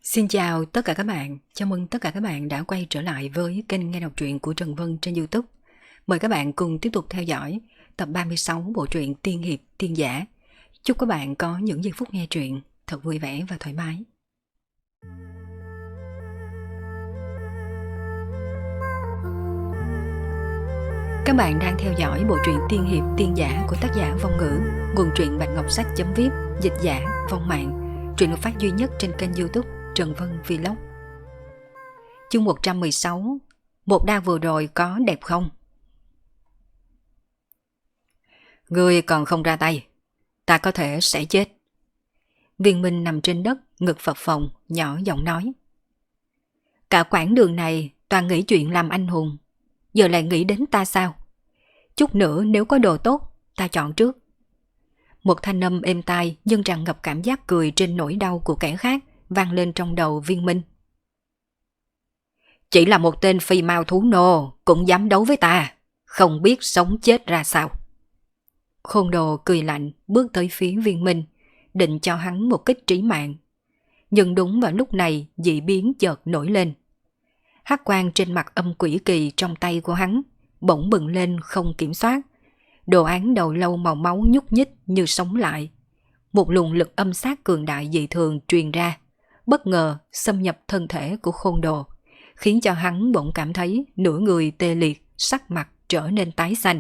Xin chào tất cả các bạn, chào mừng tất cả các bạn đã quay trở lại với kênh nghe đọc truyện của Trần Vân trên YouTube. Mời các bạn cùng tiếp tục theo dõi tập 36 bộ truyện Tiên Hiệp Tiên Giả. Chúc các bạn có những giây phút nghe truyện thật vui vẻ và thoải mái. Các bạn đang theo dõi bộ truyện Tiên Hiệp Tiên Giả của tác giả Vong Ngữ, nguồn truyện Bạch Ngọc Sách.vip, dịch giả Vong Mạng. Truyện được phát duy nhất trên kênh YouTube Trần Vân Vlog. Chương 116. Một đao vừa rồi có đẹp không? Ngươi còn không ra tay, ta có thể sẽ chết. Viên Minh nằm trên đất, ngực phập phồng, nhỏ giọng nói. Cả quãng đường này toàn nghĩ chuyện làm anh hùng, giờ lại nghĩ đến ta sao? Chút nữa nếu có đồ tốt, ta chọn trước. Một thanh âm êm tai nhưng tràn ngập cảm giác cười trên nỗi đau của kẻ khác vang lên trong đầu Viên Minh. Chỉ là một tên phi mao thú nô cũng dám đấu với ta, không biết sống chết ra sao. Khôn Đồ cười lạnh bước tới phía Viên Minh, định cho hắn một kích trí mạng. Nhưng đúng vào lúc này dị biến chợt nổi lên. Hắc quang trên mặt âm quỷ kỳ trong tay của hắn bỗng bừng lên không kiểm soát. Đồ án đầu lâu màu máu nhúc nhích như sống lại. Một luồng lực âm sát cường đại dị thường truyền ra, bất ngờ xâm nhập thân thể của Khôn Đồ, khiến cho hắn bỗng cảm thấy nửa người tê liệt, sắc mặt trở nên tái xanh.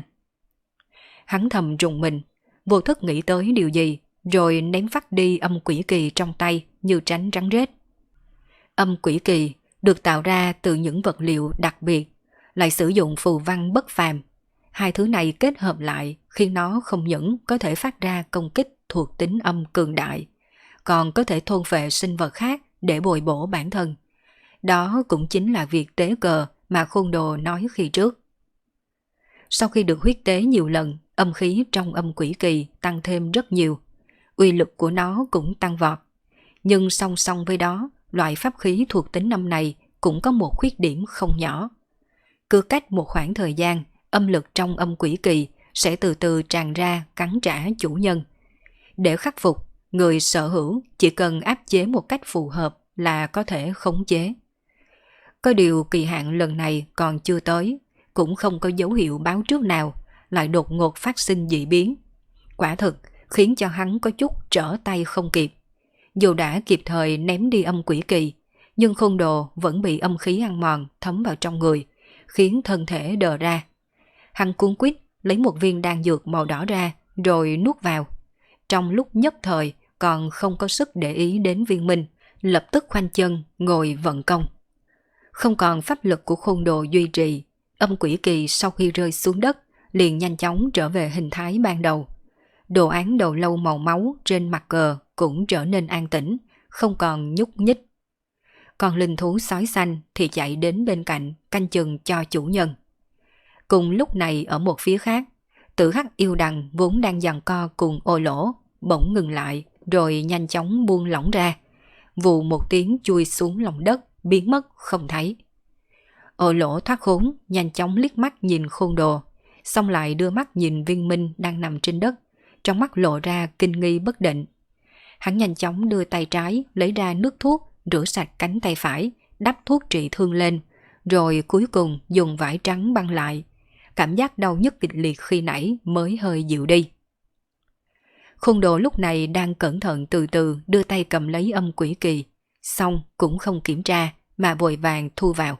Hắn thầm rùng mình, vô thức nghĩ tới điều gì, rồi ném phắt đi âm quỷ kỳ trong tay như tránh rắn rết. Âm quỷ kỳ được tạo ra từ những vật liệu đặc biệt, lại sử dụng phù văn bất phàm. Hai thứ này kết hợp lại khiến nó không những có thể phát ra công kích thuộc tính âm cường đại, còn có thể thôn phệ sinh vật khác để bồi bổ bản thân. Đó cũng chính là việc tế cờ mà Khôn Đồ nói khi trước. Sau khi được huyết tế nhiều lần, âm khí trong âm quỷ kỳ tăng thêm rất nhiều. Uy lực của nó cũng tăng vọt. Nhưng song song với đó, loại pháp khí thuộc tính âm này cũng có một khuyết điểm không nhỏ. Cứ cách một khoảng thời gian, âm lực trong âm quỷ kỳ sẽ từ từ tràn ra cắn trả chủ nhân. Để khắc phục, người sở hữu chỉ cần áp chế một cách phù hợp là có thể khống chế. Có điều kỳ hạn lần này còn chưa tới, cũng không có dấu hiệu báo trước nào, lại đột ngột phát sinh dị biến. Quả thực khiến cho hắn có chút trở tay không kịp. Dù đã kịp thời ném đi âm quỷ kỳ, nhưng Khôn Đồ vẫn bị âm khí ăn mòn thấm vào trong người, khiến thân thể đờ ra. Hắn cuống quýt lấy một viên đan dược màu đỏ ra rồi nuốt vào. Trong lúc nhất thời còn không có sức để ý đến Viên Minh, lập tức khoanh chân ngồi vận công. Không còn pháp lực của Khôn Đồ duy trì, âm quỷ kỳ sau khi rơi xuống đất liền nhanh chóng trở về hình thái ban đầu. Đồ án đầu lâu màu máu trên mặt cờ cũng trở nên an tĩnh, không còn nhúc nhích. Còn linh thú sói xanh thì chạy đến bên cạnh canh chừng cho chủ nhân. Cùng lúc này ở một phía khác, Tử Hắc yêu đằng vốn đang giằng co cùng Ô Lỗ bỗng ngừng lại rồi nhanh chóng buông lỏng ra. Vù một tiếng chui xuống lòng đất, biến mất không thấy. Ô Lỗ thoát khốn, nhanh chóng liếc mắt nhìn Khôn Đồ, xong lại đưa mắt nhìn Viên Minh đang nằm trên đất, trong mắt lộ ra kinh nghi bất định. Hắn nhanh chóng đưa tay trái lấy ra nước thuốc, rửa sạch cánh tay phải, đắp thuốc trị thương lên, rồi cuối cùng dùng vải trắng băng lại. Cảm giác đau nhức kịch liệt khi nãy mới hơi dịu đi. Khôn Đồ lúc này đang cẩn thận từ từ đưa tay cầm lấy âm quỷ kỳ, xong cũng không kiểm tra mà vội vàng thu vào.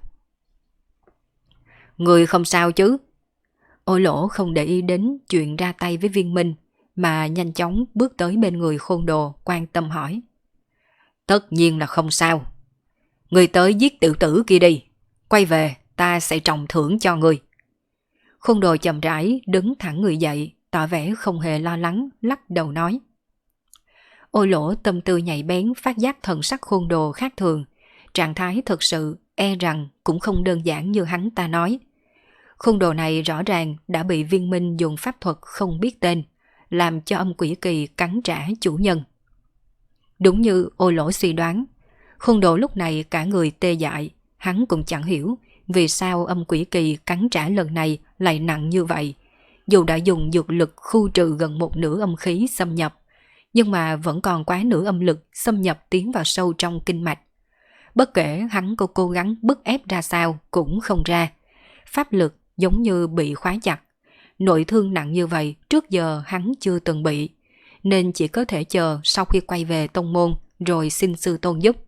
Người không sao chứ? Ô Lỗ không để ý đến chuyện ra tay với Viên Minh, mà nhanh chóng bước tới bên người Khôn Đồ quan tâm hỏi. Tất nhiên là không sao. Người tới giết tiểu tử kia đi, quay về ta sẽ trọng thưởng cho người. Khôn Đồ chậm rãi đứng thẳng người dậy, tỏ vẻ không hề lo lắng, lắc đầu nói. Ô Lỗ tâm tư nhạy bén phát giác thần sắc Khôn Đồ khác thường, trạng thái thực sự e rằng cũng không đơn giản như hắn ta nói. Khôn Đồ này rõ ràng đã bị Viên Minh dùng pháp thuật không biết tên, làm cho âm quỷ kỳ cắn trả chủ nhân. Đúng như Ô Lỗ suy đoán, Khôn Đồ lúc này cả người tê dại, hắn cũng chẳng hiểu vì sao âm quỷ kỳ cắn trả lần này lại nặng như vậy. Dù đã dùng dược lực khu trừ gần một nửa âm khí xâm nhập, nhưng mà vẫn còn quá nửa âm lực xâm nhập tiến vào sâu trong kinh mạch. Bất kể hắn có cố gắng bức ép ra sao cũng không ra. Pháp lực giống như bị khóa chặt. Nội thương nặng như vậy trước giờ hắn chưa từng bị, nên chỉ có thể chờ sau khi quay về tông môn rồi xin sư tôn giúp.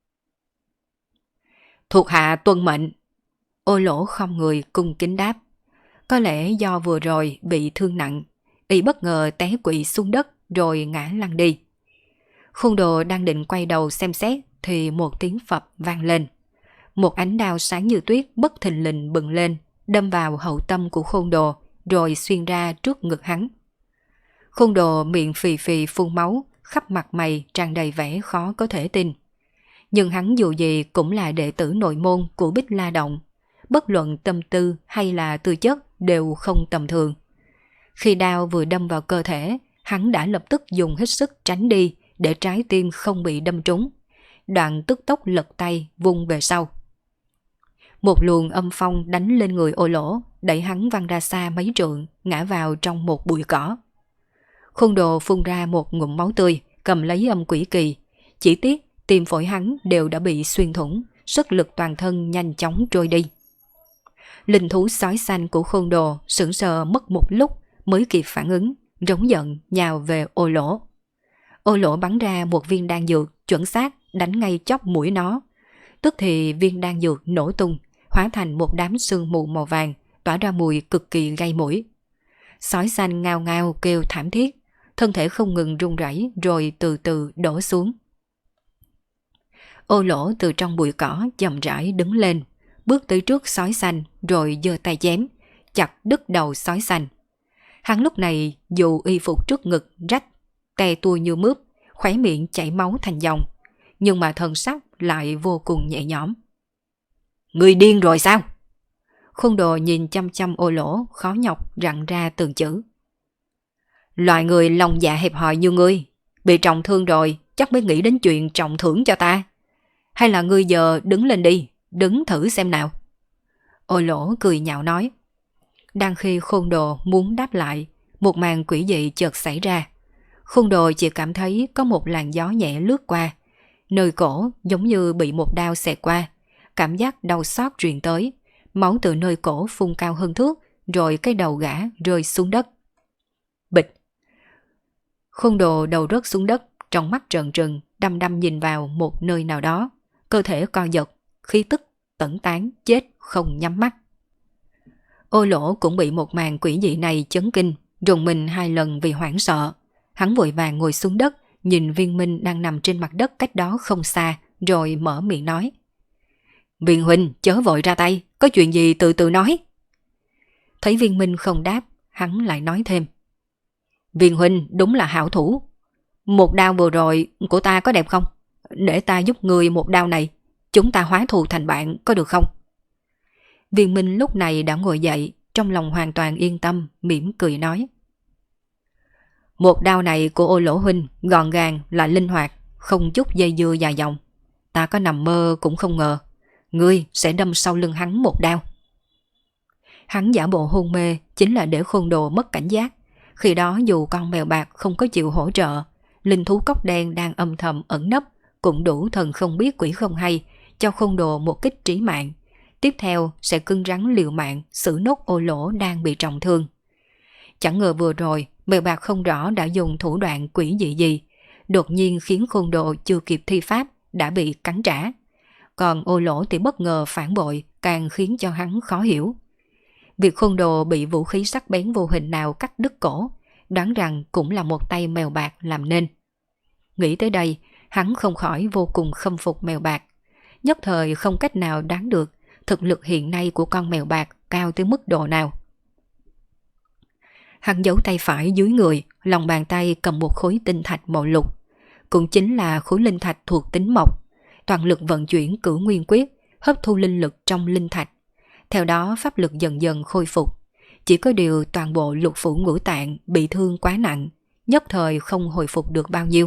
Thuộc hạ tuân mệnh. Ô Lỗ không người cung kính đáp. Có lẽ do vừa rồi bị thương nặng, y bất ngờ té quỵ xuống đất rồi ngã lăn đi. Khôn Đồ đang định quay đầu xem xét thì một tiếng phập vang lên. Một ánh đao sáng như tuyết bất thình lình bừng lên, đâm vào hậu tâm của Khôn Đồ rồi xuyên ra trước ngực hắn. Khôn Đồ miệng phì phì phun máu, khắp mặt mày tràn đầy vẻ khó có thể tin. Nhưng hắn dù gì cũng là đệ tử nội môn của Bích La Động, bất luận tâm tư hay là tư chất đều không tầm thường. Khi đao vừa đâm vào cơ thể, hắn đã lập tức dùng hết sức tránh đi để trái tim không bị đâm trúng. Đoạn tức tốc lật tay vung về sau. Một luồng âm phong đánh lên người Ô Lỗ, đẩy hắn văng ra xa mấy trượng, ngã vào trong một bụi cỏ. Khôn Đồ phun ra một ngụm máu tươi, cầm lấy âm quỷ kỳ. Chỉ tiếc tim phổi hắn đều đã bị xuyên thủng, sức lực toàn thân nhanh chóng trôi đi. Linh thú sói xanh của Khôn Đồ sững sờ mất một lúc mới kịp phản ứng, rống giận nhào về Ô Lỗ. Ô Lỗ bắn ra một viên đan dược chuẩn xác đánh ngay chóp mũi nó. Tức thì viên đan dược nổ tung, hóa thành một đám sương mù màu vàng, tỏa ra mùi cực kỳ gây mũi. Sói xanh ngao ngao kêu thảm thiết, thân thể không ngừng run rẩy rồi từ từ đổ xuống. Ô Lỗ từ trong bụi cỏ chậm rãi đứng lên, bước tới trước sói xanh rồi giơ tay chém, chặt đứt đầu sói xanh. Hắn lúc này dù y phục trước ngực rách, tè tua như mướp, khóe miệng chảy máu thành dòng, nhưng mà thần sắc lại vô cùng nhẹ nhõm. Người điên rồi sao? Khôn Đồ nhìn chăm chăm Ô Lỗ, khó nhọc rặn ra từng chữ. Loài người lòng dạ hẹp hòi như ngươi, bị trọng thương rồi chắc mới nghĩ đến chuyện trọng thưởng cho ta. Hay là ngươi giờ đứng lên đi, đứng thử xem nào. Ô Lỗ cười nhạo nói. Đang khi Khôn Đồ muốn đáp lại, một màn quỷ dị chợt xảy ra. Khôn Đồ chỉ cảm thấy có một làn gió nhẹ lướt qua, nơi cổ giống như bị một đao xẹt qua, cảm giác đau xót truyền tới, máu từ nơi cổ phun cao hơn thước, rồi cái đầu gã rơi xuống đất. Bịch. Khôn Đồ đầu rớt xuống đất, trong mắt trợn trừng, đăm đăm nhìn vào một nơi nào đó, cơ thể co giật, khí tức tẩn tán, chết không nhắm mắt. Ô Lỗ cũng bị một màn quỷ dị này chấn kinh, rùng mình 2 lần vì hoảng sợ. Hắn vội vàng ngồi xuống đất, nhìn Viên Minh đang nằm trên mặt đất cách đó không xa, rồi mở miệng nói. Viên huynh chớ vội ra tay, có chuyện gì từ từ nói. Thấy Viên Minh không đáp, hắn lại nói thêm. Viên huynh đúng là hảo thủ. Một đao vừa rồi của ta có đẹp không? Để ta giúp người một đao này, chúng ta hóa thù thành bạn có được không? Viên Minh lúc này đã ngồi dậy, trong lòng hoàn toàn yên tâm, mỉm cười nói. Một đao này của Ô Lỗ huynh gọn gàng là linh hoạt, không chút dây dưa dài dòng. Ta có nằm mơ cũng không ngờ, ngươi sẽ đâm sau lưng hắn một đao. Hắn giả bộ hôn mê chính là để Khôn Đồ mất cảnh giác. Khi đó dù con mèo bạc không có chịu hỗ trợ, linh thú cốc đen đang âm thầm ẩn nấp cũng đủ thần không biết quỷ không hay cho Khôn Đồ một kích trí mạng. Tiếp theo sẽ cứng rắn liều mạng xử nốt Ô Lỗ đang bị trọng thương. Chẳng ngờ vừa rồi mèo bạc không rõ đã dùng thủ đoạn quỷ dị gì, đột nhiên khiến Khôn Đồ chưa kịp thi pháp đã bị cắn trả. Còn Ô Lỗ thì bất ngờ phản bội, càng khiến cho hắn khó hiểu. Việc Khôn Đồ bị vũ khí sắc bén vô hình nào cắt đứt cổ, đoán rằng cũng là một tay mèo bạc làm nên. Nghĩ tới đây, hắn không khỏi vô cùng khâm phục mèo bạc. Nhất thời không cách nào đoán được thực lực hiện nay của con mèo bạc cao tới mức độ nào. Hắn giấu tay phải dưới người, lòng bàn tay cầm một khối tinh thạch màu lục, cũng chính là khối linh thạch thuộc tính mộc. Toàn lực vận chuyển Cửu Nguyên Quyết, hấp thu linh lực trong linh thạch. Theo đó pháp lực dần dần khôi phục. Chỉ có điều toàn bộ lục phủ ngũ tạng bị thương quá nặng, nhất thời không hồi phục được bao nhiêu.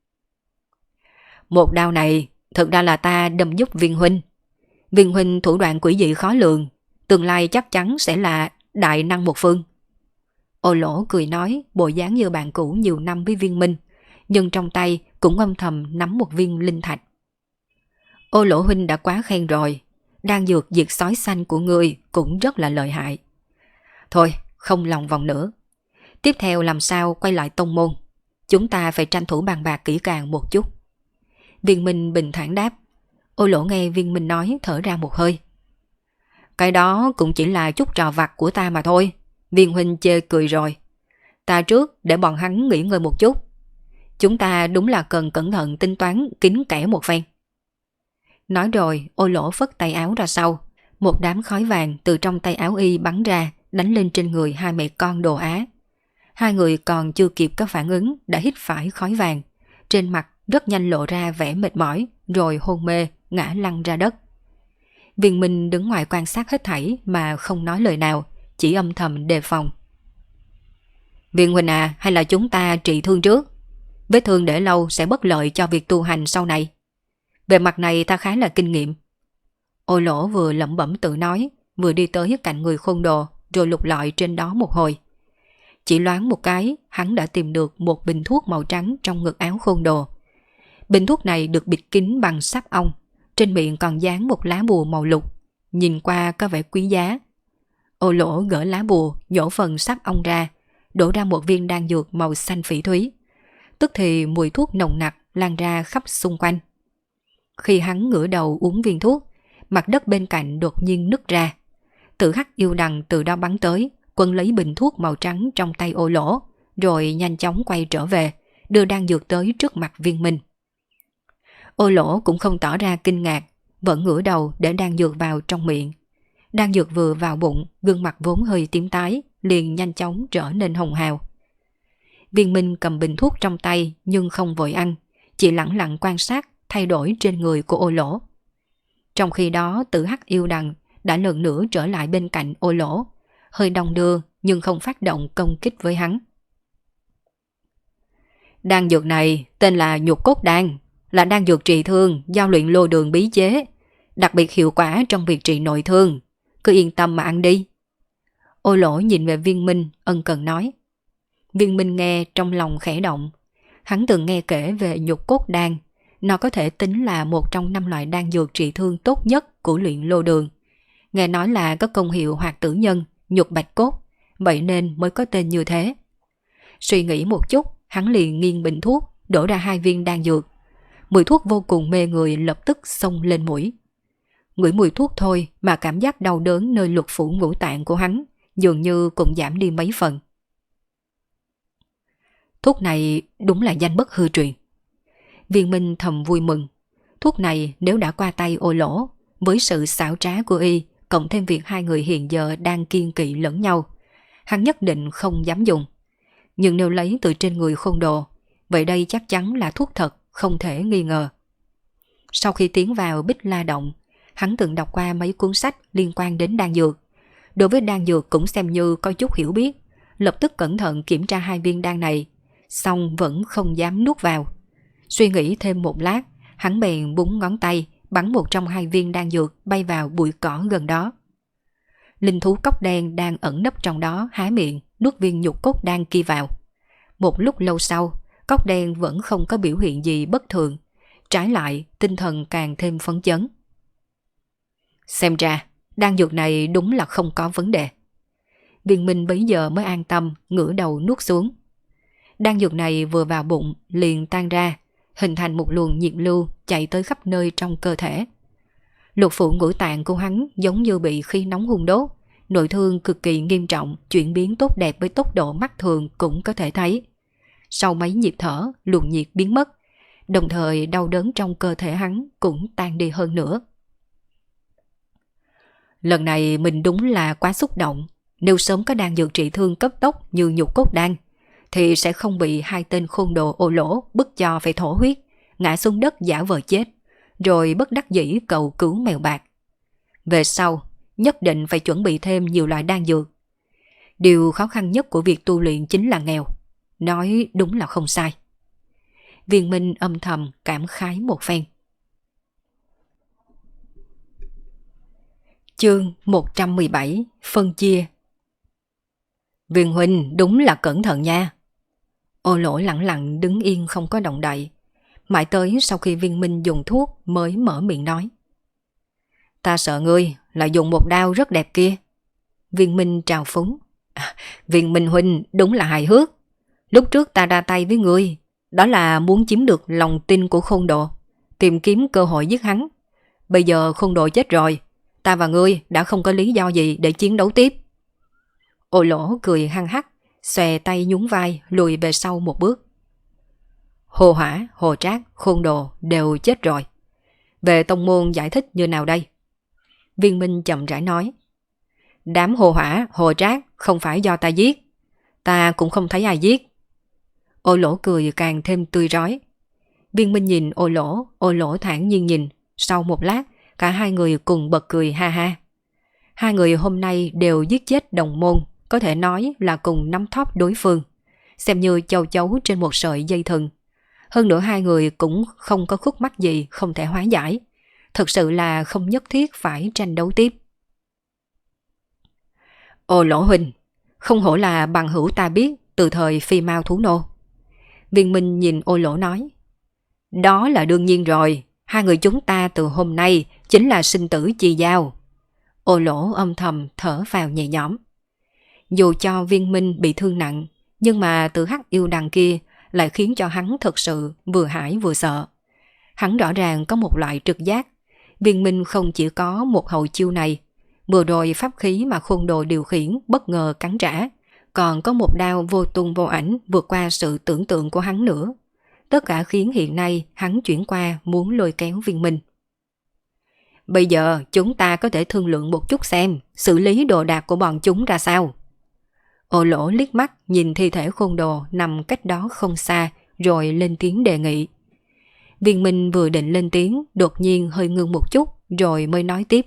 Một đao này thực ra là ta đâm giúp Viên huynh. Viên huynh thủ đoạn quỷ dị khó lường, tương lai chắc chắn sẽ là đại năng một phương. Ô Lỗ cười nói, bộ dáng như bạn cũ nhiều năm với Viên Minh, nhưng trong tay cũng âm thầm nắm một viên linh thạch. Ô Lỗ huynh đã quá khen rồi, đan dược diệt sói xanh của ngươi cũng rất là lợi hại. Thôi, không lòng vòng nữa. Tiếp theo làm sao quay lại tông môn? Chúng ta phải tranh thủ bàn bạc kỹ càng một chút. Viên Minh bình thản đáp. Ô Lỗ nghe Viên Minh nói thở ra một hơi. Cái đó cũng chỉ là chút trò vặt của ta mà thôi. Viên huynh chê cười rồi. Ta trước để bọn hắn nghỉ ngơi một chút. Chúng ta đúng là cần cẩn thận tính toán kín kẽ một phen. Nói rồi, Ô Lỗ phất tay áo ra sau. Một đám khói vàng từ trong tay áo y bắn ra, đánh lên trên người hai mẹ con Đồ Á. Hai người còn chưa kịp có phản ứng đã hít phải khói vàng. Trên mặt rất nhanh lộ ra vẻ mệt mỏi, rồi hôn mê, ngã lăn ra đất. Viên Minh đứng ngoài quan sát hết thảy mà không nói lời nào, chỉ âm thầm đề phòng. Viên huynh à, hay là chúng ta trị thương trước? Vết thương để lâu sẽ bất lợi cho việc tu hành sau này. Về mặt này ta khá là kinh nghiệm. Ô Lỗ vừa lẩm bẩm tự nói, vừa đi tới cạnh người Khôn Đồ, rồi lục lọi trên đó một hồi. Chỉ loáng một cái, hắn đã tìm được một bình thuốc màu trắng trong ngực áo Khôn Đồ. Bình thuốc này được bịt kín bằng sáp ong, trên miệng còn dán một lá bùa màu lục, nhìn qua có vẻ quý giá. Ô Lỗ gỡ lá bùa, nhổ phần sáp ong ra, đổ ra một viên đan dược màu xanh phỉ thúy. Tức thì mùi thuốc nồng nặc lan ra khắp xung quanh. Khi hắn ngửa đầu uống viên thuốc, mặt đất bên cạnh đột nhiên nứt ra. Tử Hắc Yêu Đằng từ đó bắn tới, quấn lấy bình thuốc màu trắng trong tay Ô Lỗ, rồi nhanh chóng quay trở về, đưa đan dược tới trước mặt Viên Minh. Ô Lỗ cũng không tỏ ra kinh ngạc, vẫn ngửa đầu để đan dược vào trong miệng. Đan dược vừa vào bụng, gương mặt vốn hơi tím tái, liền nhanh chóng trở nên hồng hào. Viên Minh cầm bình thuốc trong tay nhưng không vội ăn, chỉ lặng lặng quan sát thay đổi trên người của Ô Lỗ. Trong khi đó Tử Hắc Yêu Đằng đã lần nữa trở lại bên cạnh Ô Lỗ, hơi đong đưa nhưng không phát động công kích với hắn. Đan dược này tên là Nhục Cốt Đan, là đan dược trị thương do luyện Lô Đường bí chế, đặc biệt hiệu quả trong việc trị nội thương, cứ yên tâm mà ăn đi. Ô Lỗ nhìn về Viên Minh ân cần nói. Viên Minh nghe trong lòng khẽ động. Hắn từng nghe kể về Nhục Cốt Đan, nó có thể tính là một trong 5 loại đan dược trị thương tốt nhất của luyện Lô Đường. Nghe nói là có công hiệu hoạt tử nhân, nhục bạch cốt, vậy nên mới có tên như thế. Suy nghĩ một chút, hắn liền nghiêng bình thuốc, đổ ra 2 viên đan dược. Mùi thuốc vô cùng mê người lập tức xông lên mũi. Ngửi mùi thuốc thôi mà cảm giác đau đớn nơi lục phủ ngũ tạng của hắn dường như cũng giảm đi mấy phần. Thuốc này đúng là danh bất hư truyền. Viên Minh thầm vui mừng. Thuốc này nếu đã qua tay Ô Lỗ, với sự xảo trá của y, cộng thêm việc hai người hiện giờ đang kiêng kỵ lẫn nhau, hắn nhất định không dám dùng. Nhưng nếu lấy từ trên người Khôn Đồ, vậy đây chắc chắn là thuốc thật, không thể nghi ngờ. Sau khi tiến vào Bích La Động, hắn từng đọc qua mấy cuốn sách liên quan đến đan dược. Đối với đan dược cũng xem như có chút hiểu biết, lập tức cẩn thận kiểm tra 2 viên đan này, xong vẫn không dám nuốt vào. Suy nghĩ thêm một lát, hắn bèn búng ngón tay, bắn một trong 2 viên đan dược bay vào bụi cỏ gần đó. Linh thú cốc đen đang ẩn nấp trong đó há miệng, nuốt viên nhục cốt đan kia vào. Một lúc lâu sau, cốc đen vẫn không có biểu hiện gì bất thường, trái lại tinh thần càng thêm phấn chấn. Xem ra, đan dược này đúng là không có vấn đề. Viên Minh bấy giờ mới an tâm ngửa đầu nuốt xuống. Đan dược này vừa vào bụng liền tan ra, hình thành một luồng nhiệt lưu chạy tới khắp nơi trong cơ thể. Lục phủ ngũ tạng của hắn giống như bị khí nóng hun đốt, nội thương cực kỳ nghiêm trọng, chuyển biến tốt đẹp với tốc độ mắt thường cũng có thể thấy. Sau mấy nhịp thở, luồng nhiệt biến mất, đồng thời đau đớn trong cơ thể hắn cũng tan đi hơn nữa. Lần này mình đúng là quá xúc động. Nếu sớm có đan dược trị thương cấp tốc như Nhục Cốt Đan, thì sẽ không bị 2 tên khôn đồ Ô Lỗ bức cho phải thổ huyết, ngã xuống đất giả vờ chết, rồi bất đắc dĩ cầu cứu mèo bạc. Về sau, nhất định phải chuẩn bị thêm nhiều loại đan dược. Điều khó khăn nhất của việc tu luyện chính là nghèo. Nói đúng là không sai. Viên Minh âm thầm cảm khái một phen. Chương 117 phân chia. Viên huynh đúng là cẩn thận nha. Ô Lỗ lặng lặng đứng yên không có động đậy. Mãi tới sau khi Viên Minh dùng thuốc mới mở miệng nói. Ta sợ ngươi là dùng một đao rất đẹp kia. Viên Minh trào phúng. Viên Minh huynh đúng là hài hước. Lúc trước ta ra tay với ngươi, đó là muốn chiếm được lòng tin của Khôn Đồ, tìm kiếm cơ hội giết hắn. Bây giờ Khôn Đồ chết rồi, ta và ngươi đã không có lý do gì để chiến đấu tiếp. Ô Lỗ cười hăng hắc, xòe tay nhún vai lùi về sau một bước. Hồ Hỏa, Hồ Trác, Khôn Đồ đều chết rồi. Về tông môn giải thích như nào đây? Viên Minh chậm rãi nói. Đám Hồ Hỏa, Hồ Trác không phải do ta giết. Ta cũng không thấy ai giết. Ô Lỗ cười càng thêm tươi rói. Viên Minh nhìn Ô Lỗ thản nhiên nhìn. Sau một lát, cả hai người cùng bật cười ha ha. Hai người hôm nay đều giết chết đồng môn, có thể nói là cùng nắm thóp đối phương, xem như châu chấu trên một sợi dây thừng. Hơn nữa hai người cũng không có khúc mắc gì không thể hóa giải. Thực sự là không nhất thiết phải tranh đấu tiếp. Ô Lỗ huynh, không hổ là bằng hữu ta biết từ thời Phi Mao Thú Nô. Viên Minh nhìn Ô Lỗ nói. Đó là đương nhiên rồi, hai người chúng ta từ hôm nay chính là sinh tử chi giao. Ô Lỗ âm thầm thở vào nhẹ nhõm. Dù cho Viên Minh bị thương nặng, nhưng mà từ hắc yêu đằng kia lại khiến cho hắn thật sự vừa hãi vừa sợ. Hắn rõ ràng có một loại trực giác. Viên Minh không chỉ có một hậu chiêu này, vừa rồi pháp khí mà Khôn Đồ điều khiển bất ngờ cắn trả, còn có một đao vô tung vô ảnh vượt qua sự tưởng tượng của hắn nữa. Tất cả khiến hiện nay hắn chuyển qua muốn lôi kéo Viên Minh. Bây giờ chúng ta có thể thương lượng một chút xem xử lý đồ đạc của bọn chúng ra sao. Ô Lỗ liếc mắt nhìn thi thể Khôn Đồ nằm cách đó không xa rồi lên tiếng đề nghị. Viên Minh vừa định lên tiếng đột nhiên hơi ngưng một chút rồi mới nói tiếp.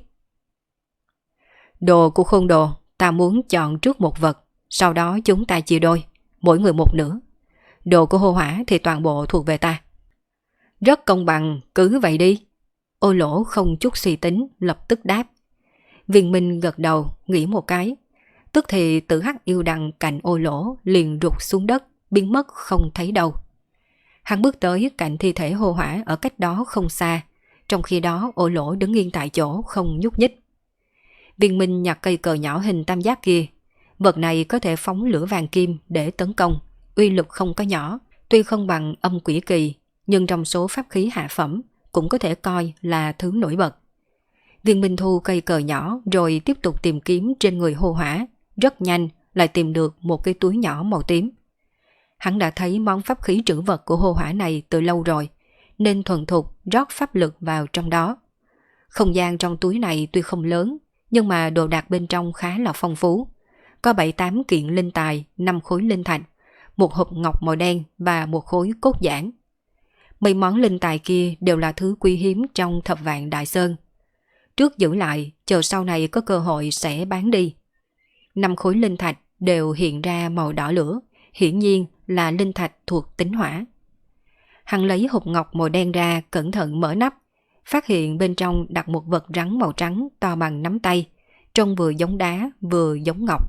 Đồ của Khôn Đồ ta muốn chọn trước một vật, sau đó chúng ta chia đôi, mỗi người một nửa. Đồ của Hồ Hỏa thì toàn bộ thuộc về ta. Rất công bằng, cứ vậy đi. Ô Lỗ không chút suy tính lập tức đáp. Viên Minh gật đầu nghĩ một cái, tức thì tử hắc yêu đằng cạnh Ô Lỗ liền rụt xuống đất, biến mất không thấy đâu. Hắn bước tới cạnh thi thể Hồ Hỏa ở cách đó không xa, trong khi đó Ô Lỗ đứng yên tại chỗ không nhúc nhích. Viên Minh nhặt cây cờ nhỏ hình tam giác kia, vật này có thể phóng lửa vàng kim để tấn công, uy lực không có nhỏ, tuy không bằng âm quỷ kỳ, nhưng trong số pháp khí hạ phẩm cũng có thể coi là thứ nổi bật. Viên Minh thu cây cờ nhỏ rồi tiếp tục tìm kiếm trên người Hồ Hỏa, rất nhanh lại tìm được một cái túi nhỏ màu tím. Hắn đã thấy món pháp khí trữ vật của Hồ Hỏa này từ lâu rồi, nên thuần thục rót pháp lực vào trong đó. Không gian trong túi này tuy không lớn, nhưng mà đồ đạc bên trong khá là phong phú. Có 7-8 kiện linh tài, 5 khối linh thạch, một hộp ngọc màu đen và một khối cốt giản. Mấy món linh tài kia đều là thứ quý hiếm trong Thập Vạn Đại Sơn. Trước giữ lại, chờ sau này có cơ hội sẽ bán đi. 5 khối linh thạch đều hiện ra màu đỏ lửa, hiển nhiên là linh thạch thuộc tính hỏa. Hắn lấy hộp ngọc màu đen ra cẩn thận mở nắp, phát hiện bên trong đặt một vật rắn màu trắng to bằng nắm tay, trông vừa giống đá vừa giống ngọc.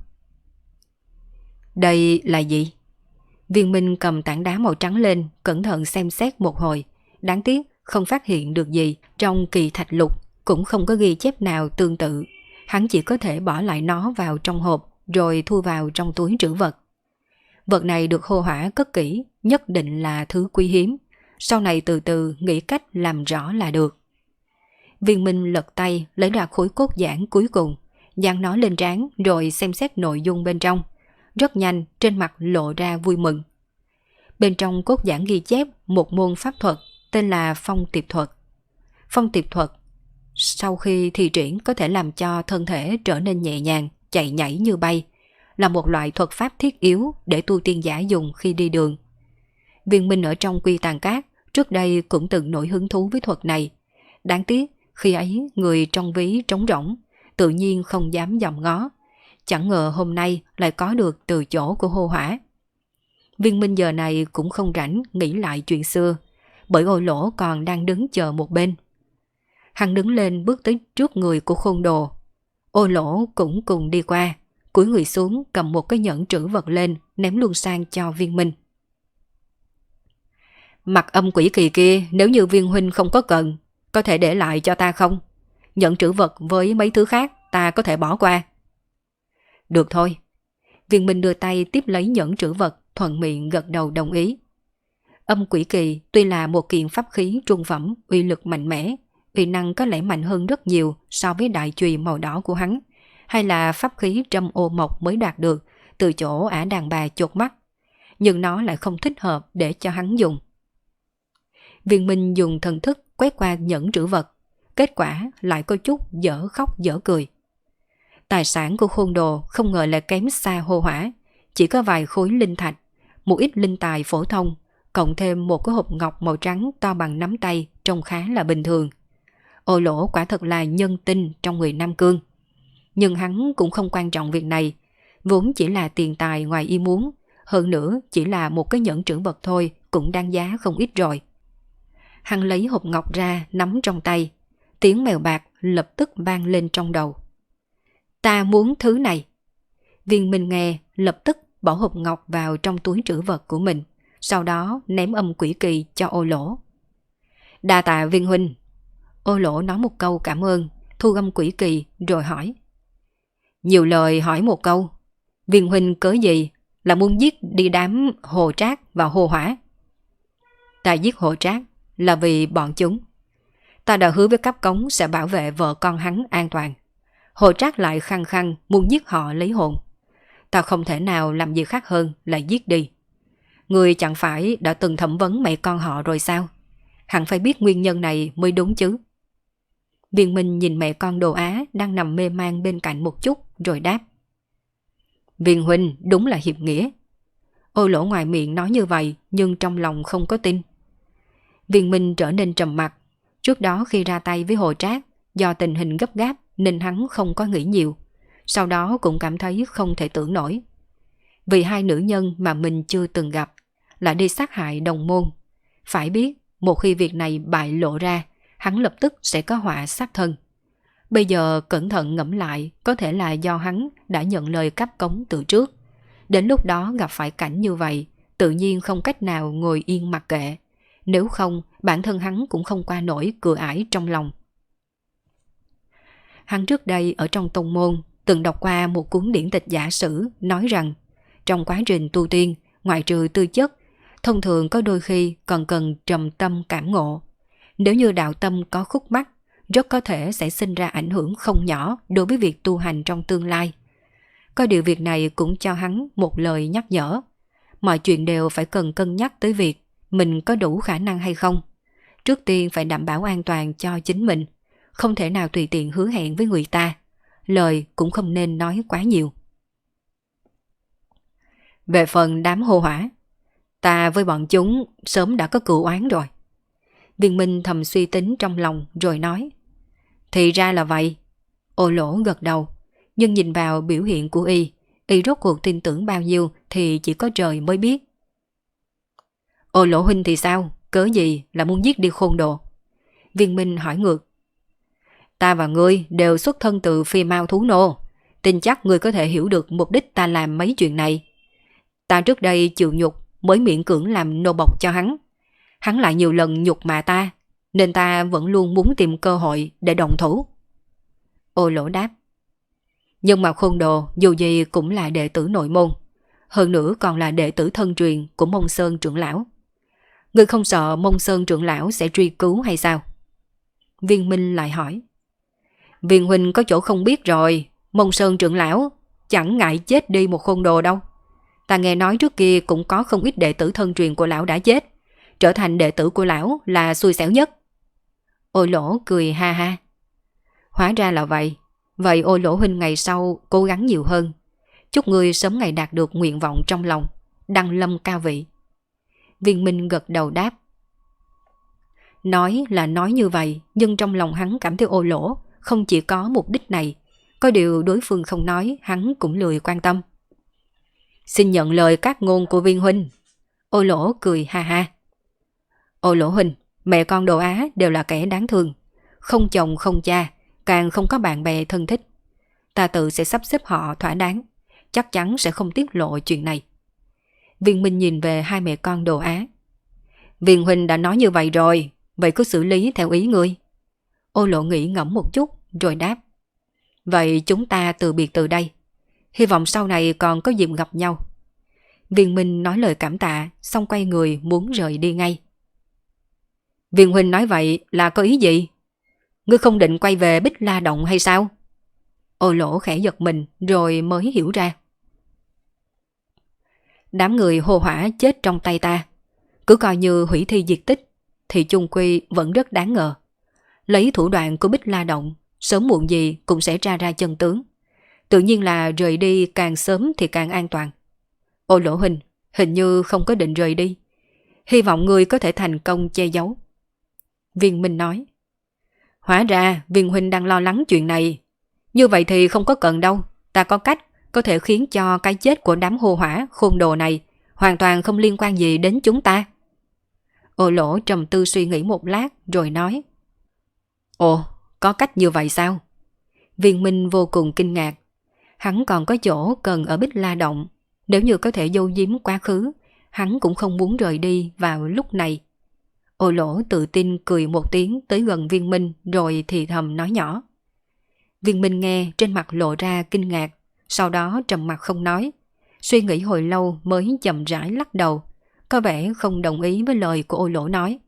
Đây là gì? Viên Minh cầm tảng đá màu trắng lên, cẩn thận xem xét một hồi. Đáng tiếc không phát hiện được gì, trong kỳ thạch lục cũng không có ghi chép nào tương tự. Hắn chỉ có thể bỏ lại nó vào trong hộp rồi thu vào trong túi trữ vật. Vật này được Hồ Hỏa cất kỹ, nhất định là thứ quý hiếm. Sau này từ từ nghĩ cách làm rõ là được. Viên Minh lật tay lấy ra khối cốt giản cuối cùng, dán nó lên trán rồi xem xét nội dung bên trong. Rất nhanh trên mặt lộ ra vui mừng. Bên trong cốt giản ghi chép một môn pháp thuật tên là Phong Tiệp Thuật. Phong Tiệp Thuật sau khi thi triển có thể làm cho thân thể trở nên nhẹ nhàng, chạy nhảy như bay, là một loại thuật pháp thiết yếu để tu tiên giả dùng khi đi đường. Viên Minh ở trong Quy Tàn Cát trước đây cũng từng nổi hứng thú với thuật này. Đáng tiếc khi ấy người trong ví trống rỗng, tự nhiên không dám dòm ngó. Chẳng ngờ hôm nay lại có được từ chỗ của Hồ Hỏa. Viên Minh giờ này cũng không rảnh nghĩ lại chuyện xưa, bởi Ô Lỗ còn đang đứng chờ một bên. Hắn đứng lên bước tới trước người của Khôn Đồ. Ô Lỗ cũng cùng đi qua, cúi người xuống cầm một cái nhẫn trữ vật lên ném luôn sang cho Viên Minh. Mặt âm quỷ kỳ kia nếu như Viên huynh không có cần, có thể để lại cho ta không? Nhận trữ vật với mấy thứ khác ta có thể bỏ qua. Được thôi. Viên Minh đưa tay tiếp lấy nhẫn trữ vật, thuận miệng gật đầu đồng ý. Âm quỷ kỳ tuy là một kiện pháp khí trung phẩm, uy lực mạnh mẽ, uy năng có lẽ mạnh hơn rất nhiều so với đại chùy màu đỏ của hắn, hay là pháp khí Trâm Ô Mộc mới đoạt được từ chỗ ả đàn bà chột mắt, nhưng nó lại không thích hợp để cho hắn dùng. Viên Minh dùng thần thức quét qua nhẫn trữ vật, kết quả lại có chút dở khóc dở cười. Tài sản của Khôn Đồ không ngờ là kém xa hô hỏa, chỉ có vài khối linh thạch, một ít linh tài phổ thông, cộng thêm một cái hộp ngọc màu trắng to bằng nắm tay trông khá là bình thường. Ô Lỗ quả thật là nhân tinh trong người Nam Cương. Nhưng hắn cũng không quan trọng việc này, vốn chỉ là tiền tài ngoài ý muốn, hơn nữa chỉ là một cái nhẫn trữ vật thôi cũng đáng giá không ít rồi. Hắn lấy hộp ngọc ra nắm trong tay, tiếng mèo bạc lập tức vang lên trong đầu. Ta muốn thứ này. Viên Minh nghe lập tức bỏ hộp ngọc vào trong túi trữ vật của mình, sau đó ném âm quỷ kỳ cho Ô Lỗ. Đa tạ Viên huynh. Ô Lỗ nói một câu cảm ơn, thu âm quỷ kỳ rồi hỏi. Nhiều lời hỏi một câu, Viên huynh cớ gì là muốn giết đi đám Hồ Trác và Hồ Hỏa? Ta giết Hồ Trác là vì bọn chúng. Ta đã hứa với cấp cống sẽ bảo vệ vợ con hắn an toàn. Hồ Trác lại khăng khăng muốn giết họ lấy hồn. Ta không thể nào làm gì khác hơn là giết đi. Người chẳng phải đã từng thẩm vấn mẹ con họ rồi sao? Hẳn phải biết nguyên nhân này mới đúng chứ. Viên Minh nhìn mẹ con Đồ Á đang nằm mê man bên cạnh một chút rồi đáp. Viên huynh đúng là hiệp nghĩa. Ô Lỗ ngoài miệng nói như vậy nhưng trong lòng không có tin. Viên Minh trở nên trầm mặc. Trước đó khi ra tay với Hồ Trác, do tình hình gấp gáp nên hắn không có nghĩ nhiều. Sau đó cũng cảm thấy không thể tưởng nổi. Vì hai nữ nhân mà mình chưa từng gặp lại đi sát hại đồng môn. Phải biết một khi việc này bại lộ ra, hắn lập tức sẽ có họa sát thân. Bây giờ cẩn thận ngẫm lại, có thể là do hắn đã nhận lời cấp cống từ trước. Đến lúc đó gặp phải cảnh như vậy, tự nhiên không cách nào ngồi yên mặc kệ. Nếu không, bản thân hắn cũng không qua nổi cửa ải trong lòng. Hắn trước đây ở trong tông môn từng đọc qua một cuốn điển tịch giả sử nói rằng trong quá trình tu tiên, ngoại trừ tư chất, thông thường có đôi khi còn cần trầm tâm cảm ngộ. Nếu như đạo tâm có khúc mắc, rất có thể sẽ sinh ra ảnh hưởng không nhỏ đối với việc tu hành trong tương lai. Có điều việc này cũng cho hắn một lời nhắc nhở. Mọi chuyện đều phải cần cân nhắc tới việc mình có đủ khả năng hay không. Trước tiên phải đảm bảo an toàn cho chính mình, không thể nào tùy tiện hứa hẹn với người ta. Lời cũng không nên nói quá nhiều. Về phần đám Hồ Hỏa, ta với bọn chúng sớm đã có cựu oán rồi. Viên Minh thầm suy tính trong lòng rồi nói. Thì ra là vậy. Ô Lỗ gật đầu, nhưng nhìn vào biểu hiện của y rốt cuộc tin tưởng bao nhiêu thì chỉ có trời mới biết. Ô Lỗ huynh thì sao? Cớ gì là muốn giết đi Khôn Đồ? Viên Minh hỏi ngược. Ta và ngươi đều xuất thân từ Phi Mao Thú Nô, tin chắc ngươi có thể hiểu được mục đích ta làm mấy chuyện này. Ta trước đây chịu nhục mới miễn cưỡng làm nô bộc cho hắn. Hắn lại nhiều lần nhục mạ ta, nên ta vẫn luôn muốn tìm cơ hội để đồng thủ. Ô Lỗ đáp. Nhưng mà Khôn Đồ dù gì cũng là đệ tử nội môn, hơn nữa còn là đệ tử thân truyền của Mông Sơn trưởng lão. Ngươi không sợ Mông Sơn trưởng lão sẽ truy cứu hay sao? Viên Minh lại hỏi. Viên huynh có chỗ không biết rồi, Mông Sơn trưởng lão chẳng ngại chết đi một Khôn Đồ đâu. Ta nghe nói trước kia cũng có không ít đệ tử thân truyền của lão đã chết, trở thành đệ tử của lão là xui xẻo nhất. Ô Lỗ cười ha ha. Hóa ra là vậy. Vậy Ô Lỗ huynh ngày sau cố gắng nhiều hơn. Chúc ngươi sớm ngày đạt được nguyện vọng trong lòng, đăng lâm cao vị. Viên Minh gật đầu đáp. Nói là nói như vậy, nhưng trong lòng hắn cảm thấy Ô Lỗ không chỉ có mục đích này. Có điều đối phương không nói, hắn cũng lười quan tâm. Xin nhận lời các ngôn của Viên huynh. Ô Lỗ cười ha ha. Ô Lỗ huynh, mẹ con Đồ Á đều là kẻ đáng thương, không chồng không cha, càng không có bạn bè thân thích. Ta tự sẽ sắp xếp họ thỏa đáng, chắc chắn sẽ không tiết lộ chuyện này. Viên Minh nhìn về hai mẹ con Đồ Á. Viên huynh đã nói như vậy rồi, vậy cứ xử lý theo ý ngươi. Ô Lỗ nghĩ ngẫm một chút rồi đáp. Vậy chúng ta từ biệt từ đây. Hy vọng sau này còn có dịp gặp nhau. Viên Minh nói lời cảm tạ, xong quay người muốn rời đi ngay. Viên huynh nói vậy là có ý gì? Ngươi không định quay về Bích La Động hay sao? Ô Lỗ khẽ giật mình rồi mới hiểu ra. Đám người hồ hỏa chết trong tay ta, cứ coi như hủy thi diệt tích, thì chung quy vẫn rất đáng ngờ. Lấy thủ đoạn của Bích La Động, sớm muộn gì cũng sẽ ra chân tướng. Tự nhiên là rời đi càng sớm thì càng an toàn. Ô Lỗ huynh, hình như không có định rời đi. Hy vọng ngươi có thể thành công che giấu. Viên Minh nói. Hóa ra Viên huynh đang lo lắng chuyện này. Như vậy thì không có cần đâu. Ta có cách có thể khiến cho cái chết của đám hô hỏa khôn đồ này hoàn toàn không liên quan gì đến chúng ta. Ô Lỗ trầm tư suy nghĩ một lát rồi nói. Ồ, có cách như vậy sao? Viên Minh vô cùng kinh ngạc. Hắn còn có chỗ cần ở Bích La Động. Nếu như có thể giấu giếm quá khứ, hắn cũng không muốn rời đi vào lúc này. Ô Lỗ tự tin cười một tiếng tới gần Viên Minh rồi thì thầm nói nhỏ. Viên Minh nghe trên mặt lộ ra kinh ngạc, sau đó trầm mặt không nói. Suy nghĩ hồi lâu mới chậm rãi lắc đầu, có vẻ không đồng ý với lời của Ô Lỗ nói.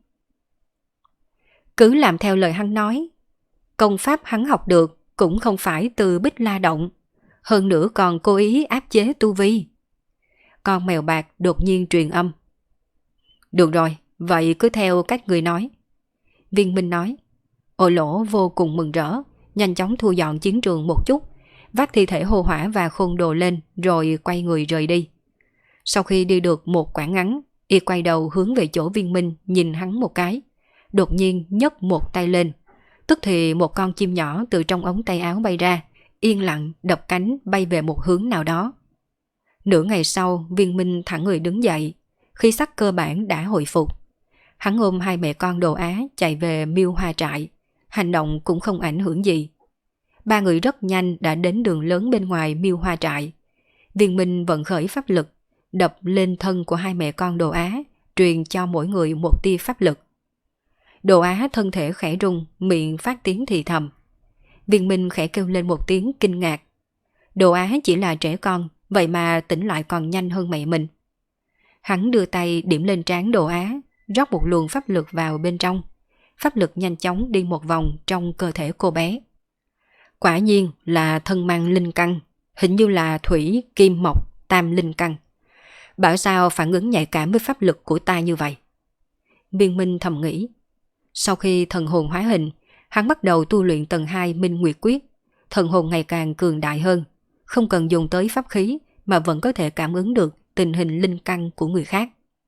Cứ làm theo lời hắn nói. Công pháp hắn học được cũng không phải từ Bích La Động, hơn nữa còn cố ý áp chế tu vi. Con mèo bạc đột nhiên truyền âm. Được rồi, vậy cứ theo cách người nói. Viên Minh nói. Ô Lỗ vô cùng mừng rỡ, nhanh chóng thu dọn chiến trường một chút, vác thi thể hô hỏa và khôn đồ lên rồi quay người rời đi. Sau khi đi được một quãng ngắn, y quay đầu hướng về chỗ Viên Minh nhìn hắn một cái, đột nhiên nhấc một tay lên. Tức thì một con chim nhỏ từ trong ống tay áo bay ra, yên lặng đập cánh bay về một hướng nào đó. Nửa ngày sau, Viên Minh thẳng người đứng dậy, khí sắc cơ bản đã hồi phục. Hắn ôm hai mẹ con Đồ Á chạy về Miêu Hoa trại, hành động cũng không ảnh hưởng gì. Ba người rất nhanh đã đến đường lớn bên ngoài Miêu Hoa trại. Viên Minh vận khởi pháp lực, đập lên thân của hai mẹ con Đồ Á, truyền cho mỗi người một tia pháp lực. Đồ Á thân thể khẽ rung, miệng phát tiếng thì thầm. Viên Minh khẽ kêu lên một tiếng kinh ngạc. Đồ Á chỉ là trẻ con, vậy mà tỉnh lại còn nhanh hơn mẹ mình. Hắn đưa tay điểm lên trán Đồ Á, rót một luồng pháp lực vào bên trong. Pháp lực nhanh chóng đi một vòng trong cơ thể cô bé. Quả nhiên là thân mang linh căn, hình như là thủy, kim, mộc, tam linh căn. Bảo sao phản ứng nhạy cảm với pháp lực của ta như vậy? Viên Minh thầm nghĩ. Sau khi thần hồn hóa hình, hắn bắt đầu tu luyện tầng 2 Minh Nguyệt Quyết. Thần hồn ngày càng cường đại hơn, không cần dùng tới pháp khí mà vẫn có thể cảm ứng được tình hình linh căn của người khác.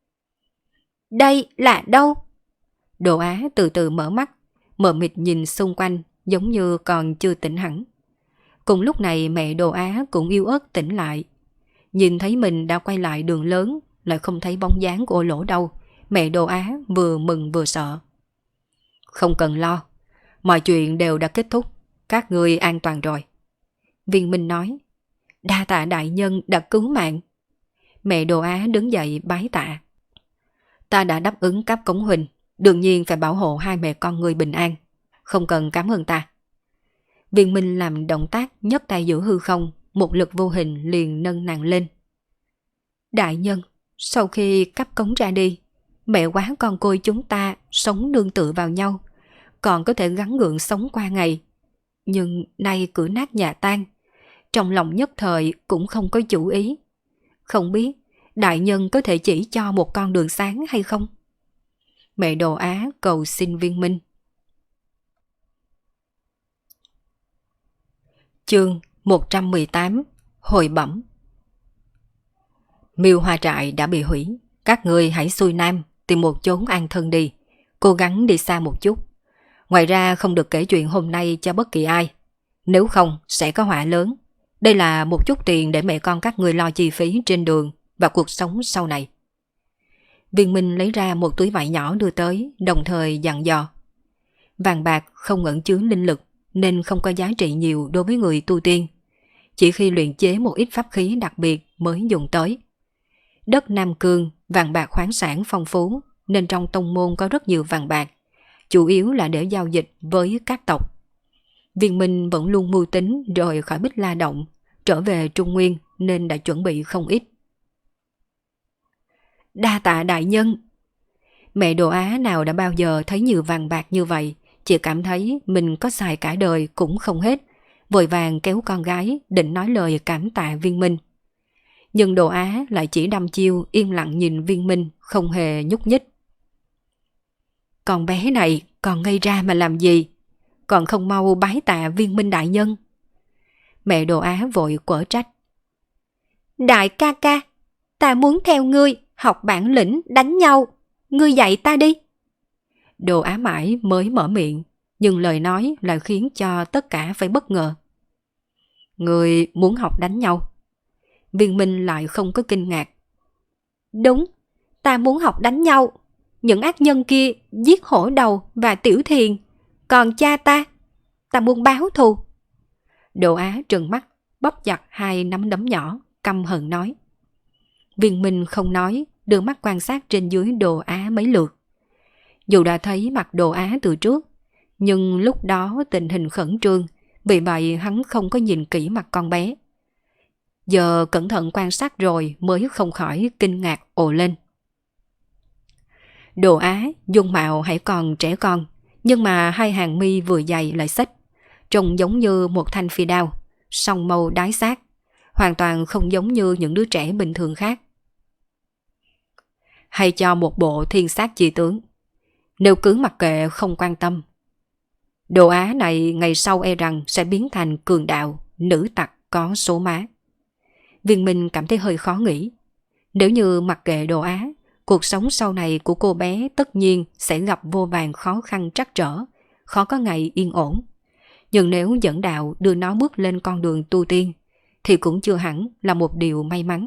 Đây là đâu? Đồ Á từ từ mở mắt, mờ mịt nhìn xung quanh giống như còn chưa tỉnh hẳn. Cùng lúc này mẹ Đồ Á cũng yếu ớt tỉnh lại. Nhìn thấy mình đã quay lại đường lớn, lại không thấy bóng dáng của Ô Lỗ đâu. Mẹ Đồ Á vừa mừng vừa sợ. Không cần lo, mọi chuyện đều đã kết thúc, các ngươi an toàn rồi. Viên Minh nói. Đa tạ đại nhân đã cứu mạng. Mẹ Đồ Á đứng dậy bái tạ. Ta đã đáp ứng cấp cống huynh, đương nhiên phải bảo hộ hai mẹ con người bình an, không cần cảm ơn ta. Viên Minh làm động tác nhấc tay giữa hư không, một lực vô hình liền nâng nàng lên. Đại nhân, sau khi cấp cống ra đi, mẹ quá con côi chúng ta sống nương tựa vào nhau, còn có thể gắng gượng sống qua ngày. Nhưng nay cửa nát nhà tan, trong lòng nhất thời cũng không có chủ ý. Không biết đại nhân có thể chỉ cho một con đường sáng hay không? Mẹ Đồ Á cầu xin Viên Minh. Chương 118 Hồi bẩm. Miêu Hoa trại đã bị hủy, các ngươi hãy xuôi nam tìm một chốn an thân đi, cố gắng đi xa một chút. Ngoài ra không được kể chuyện hôm nay cho bất kỳ ai, nếu không sẽ có họa lớn. Đây là một chút tiền để mẹ con các ngươi lo chi phí trên đường và cuộc sống sau này. Viên Minh lấy ra một túi vải nhỏ đưa tới, đồng thời dặn dò. Vàng bạc không ẩn chứa linh lực nên không có giá trị nhiều đối với người tu tiên. Chỉ khi luyện chế một ít pháp khí đặc biệt mới dùng tới. Đất Nam Cương, vàng bạc khoáng sản phong phú, nên trong tông môn có rất nhiều vàng bạc, chủ yếu là để giao dịch với các tộc. Viên Minh vẫn luôn mưu tính rời khỏi Bích La Động, trở về Trung Nguyên nên đã chuẩn bị không ít. Đa tạ đại nhân. Mẹ Đồ Á nào đã bao giờ thấy nhiều vàng bạc như vậy, chỉ cảm thấy mình có xài cả đời cũng không hết, vội vàng kéo con gái định nói lời cảm tạ Viên Minh. Nhưng Đồ Á lại chỉ đăm chiêu im lặng nhìn Viên Minh, không hề nhúc nhích. Con bé này còn ngây ra mà làm gì, còn không mau bái tạ Viên Minh đại nhân. Mẹ Đồ Á vội quở trách. Đại ca ca, ta muốn theo ngươi học bản lĩnh đánh nhau, ngươi dạy ta đi. Đồ Á mãi mới mở miệng, nhưng lời nói lại khiến cho tất cả phải bất ngờ. Ngươi muốn học đánh nhau? Viên Minh lại không có kinh ngạc. Đúng, ta muốn học đánh nhau. Những ác nhân kia giết Hổ Đầu và Tiểu Thiền, còn cha ta muốn báo thù. Đồ Á trừng mắt, bóp chặt hai nắm đấm nhỏ, căm hận nói. Viên Minh không nói, đưa mắt quan sát trên dưới Đồ Á mấy lượt. Dù đã thấy mặt Đồ Á từ trước, nhưng lúc đó tình hình khẩn trương, vì vậy hắn không có nhìn kỹ mặt con bé. Giờ cẩn thận quan sát rồi mới không khỏi kinh ngạc ồ lên. Đồ Á dung mạo hãy còn trẻ con, nhưng mà hai hàng mi vừa dày lại xếch, trông giống như một thanh phi đao, song màu đái xác, hoàn toàn không giống như những đứa trẻ bình thường khác. Hay cho một bộ thiên sát chi tướng, nếu cứ mặc kệ không quan tâm, Đồ Á này ngày sau e rằng sẽ biến thành cường đạo, nữ tặc có số má. Viên Minh cảm thấy hơi khó nghĩ. Nếu như mặc kệ Đồ Á, cuộc sống sau này của cô bé tất nhiên sẽ gặp vô vàn khó khăn trắc trở, khó có ngày yên ổn. Nhưng nếu dẫn đạo đưa nó bước lên con đường tu tiên, thì cũng chưa hẳn là một điều may mắn.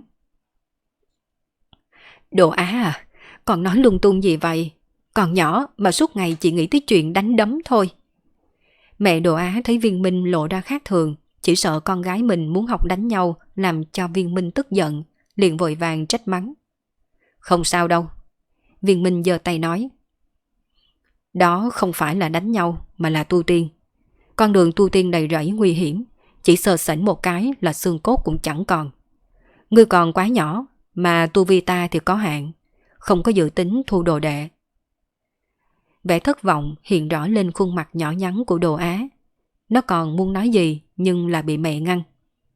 Đồ Á à, còn nói lung tung gì vậy? Còn nhỏ mà suốt ngày chỉ nghĩ tới chuyện đánh đấm thôi. Mẹ Đồ Á thấy Viên Minh lộ ra khác thường, chỉ sợ con gái mình muốn học đánh nhau làm cho Viên Minh tức giận, liền vội vàng trách mắng. Không sao đâu. Viên Minh giơ tay nói. Đó không phải là đánh nhau mà là tu tiên. Con đường tu tiên đầy rẫy nguy hiểm, chỉ sơ sẩy một cái là xương cốt cũng chẳng còn. Ngươi còn quá nhỏ, mà tu vi ta thì có hạn, không có dự tính thu đồ đệ. Vẻ thất vọng hiện rõ lên khuôn mặt nhỏ nhắn của Đồ Á. Nó còn muốn nói gì nhưng là bị mẹ ngăn.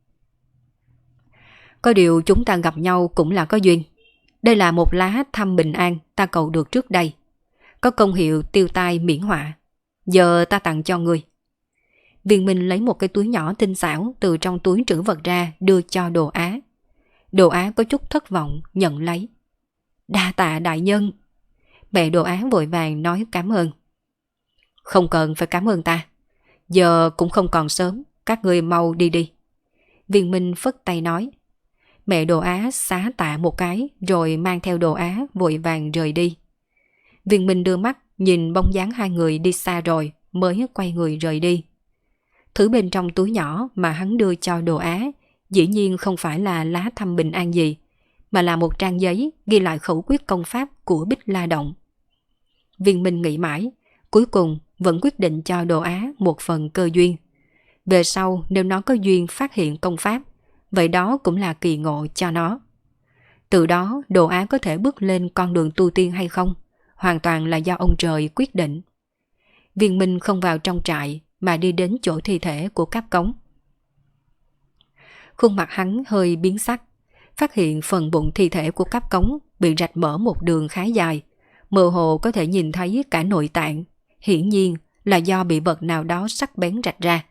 Có điều chúng ta gặp nhau cũng là có duyên. Đây là một lá thăm bình an ta cầu được trước đây, có công hiệu tiêu tai miễn họa. Giờ ta tặng cho ngươi. Viên Minh lấy một cái túi nhỏ tinh xảo từ trong túi trữ vật ra đưa cho Đồ Á. Đồ Á có chút thất vọng nhận lấy. Đa tạ đại nhân. Mẹ Đồ Á vội vàng nói cảm ơn. Không cần phải cảm ơn ta. Giờ cũng không còn sớm, các ngươi mau đi đi. Viên Minh phất tay nói. Mẹ Đồ Á xá tạ một cái rồi mang theo Đồ Á vội vàng rời đi. Viên Minh đưa mắt nhìn bóng dáng hai người đi xa rồi mới quay người rời đi. Thứ bên trong túi nhỏ mà hắn đưa cho Đồ Á dĩ nhiên không phải là lá thăm bình an gì, mà là một trang giấy ghi lại khẩu quyết công pháp của Bích La Động. Viên Minh nghĩ mãi, cuối cùng vẫn quyết định cho Đồ Á một phần cơ duyên. Về sau nếu nó có duyên phát hiện công pháp, vậy đó cũng là kỳ ngộ cho nó. Từ đó Đồ Á có thể bước lên con đường tu tiên hay không, hoàn toàn là do ông trời quyết định. Viên Minh không vào trong trại mà đi đến chỗ thi thể của Cáp Cống. Khuôn mặt hắn hơi biến sắc, phát hiện phần bụng thi thể của Cáp Cống bị rạch mở một đường khá dài, mơ hồ có thể nhìn thấy cả nội tạng, hiển nhiên là do bị vật nào đó sắc bén rạch ra.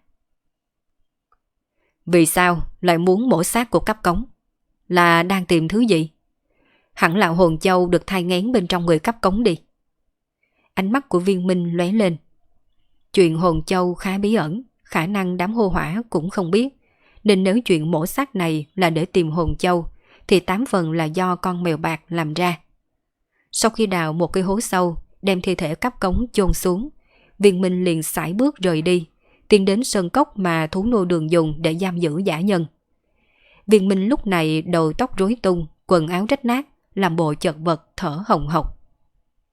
Vì sao lại muốn mổ xác của Cáp Cống? Là đang tìm thứ gì? Hẳn là hồn châu được thai nghén bên trong người Cáp Cống đi. Ánh mắt của Viên Minh lóe lên. Chuyện hồn châu khá bí ẩn, khả năng đám hô hỏa cũng không biết, nên nếu chuyện mổ xác này là để tìm hồn châu thì 8 phần là do con mèo bạc làm ra. Sau khi đào một cái hố sâu, đem thi thể Cáp Cống chôn xuống, Viên Minh liền sải bước rời đi, tiến đến sơn cốc mà thú nô đường dùng để giam giữ dã nhân. Viên Minh lúc này đầu tóc rối tung, quần áo rách nát, làm bộ chật vật thở hồng hộc.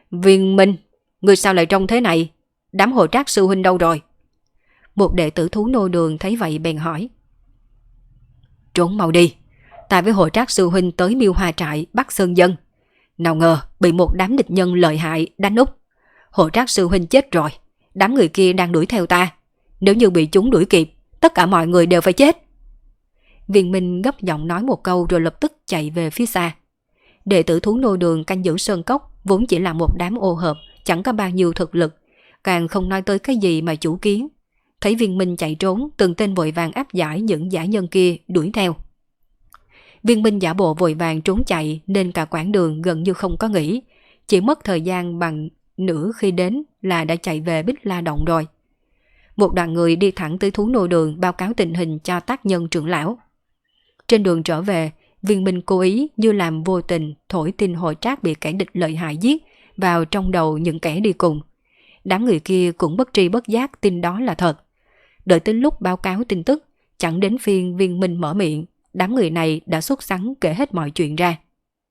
Viên Minh, ngươi sao lại trông thế này? Đám Hồ Trác sư huynh đâu rồi? Một đệ tử thú nô đường thấy vậy bèn hỏi. Trốn mau đi, ta với Hồ Trác sư huynh tới Miêu Hoa trại bắt Sơn Dân. Nào ngờ bị một đám địch nhân lợi hại đánh úp. Hồ Trác sư huynh chết rồi, đám người kia đang đuổi theo ta. Nếu như bị chúng đuổi kịp, tất cả mọi người đều phải chết. Viên Minh gấp giọng nói một câu rồi lập tức chạy về phía xa. Đệ tử thú nô đường canh giữ sơn cốc vốn chỉ là một đám ô hợp, chẳng có bao nhiêu thực lực, càng không nói tới cái gì mà chủ kiến. Thấy Viên Minh chạy trốn, từng tên vội vàng áp giải những giả nhân kia đuổi theo. Viên Minh giả bộ vội vàng trốn chạy nên cả quãng đường gần như không có nghỉ, chỉ mất thời gian bằng nửa khi đến là đã chạy về Bích La Động rồi. Một đoàn người đi thẳng tới thú nô đường báo cáo tình hình cho tác nhân trưởng lão. Trên đường trở về, Viên Minh cố ý như làm vô tình thổi tin Hồ Trác bị kẻ địch lợi hại giết vào trong đầu những kẻ đi cùng. Đám người kia cũng bất tri bất giác tin đó là thật. Đợi đến lúc báo cáo tin tức, chẳng đến phiên Viên Minh mở miệng, đám người này đã sốt sắng kể hết mọi chuyện ra.